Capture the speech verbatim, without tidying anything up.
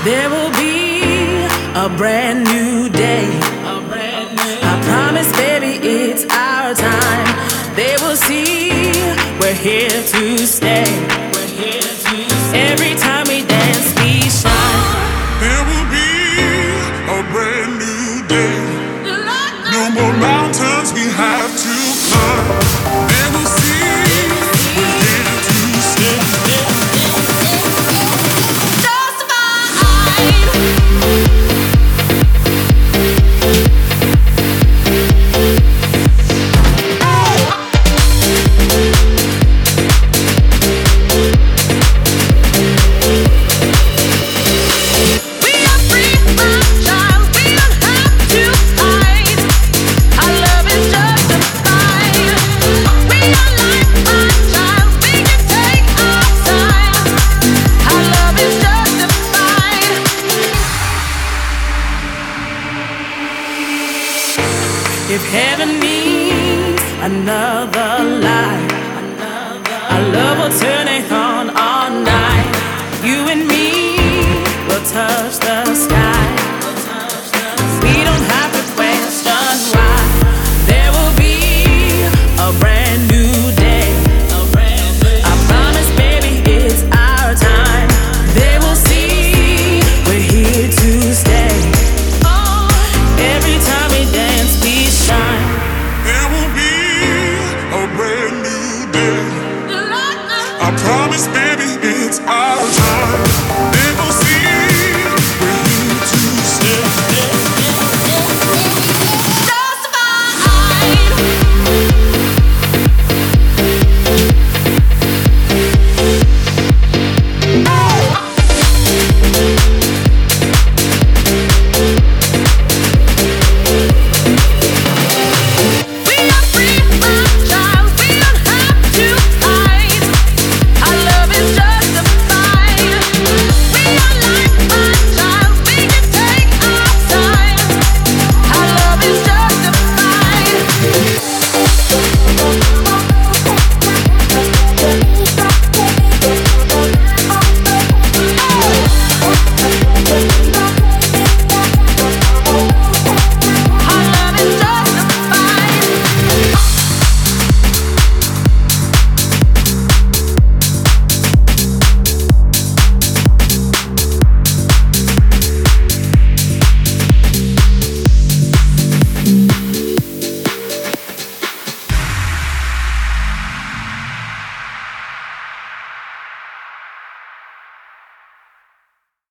There will be a brand new day. I promise, baby, it's our time. They will see we're here to stay. Every time we dance, we shine. There will be a brand new day. No more mountains we have to climb. They will see we're here to stay. If heaven needs another life, our love will turn it on all night. You and me will touch the sky. We don't have to question why. There will be a brand new day. I promise, baby, it's our time. They will see we're here to stay. Every time we dance, we shine. There will be a brand new day. I promise, baby.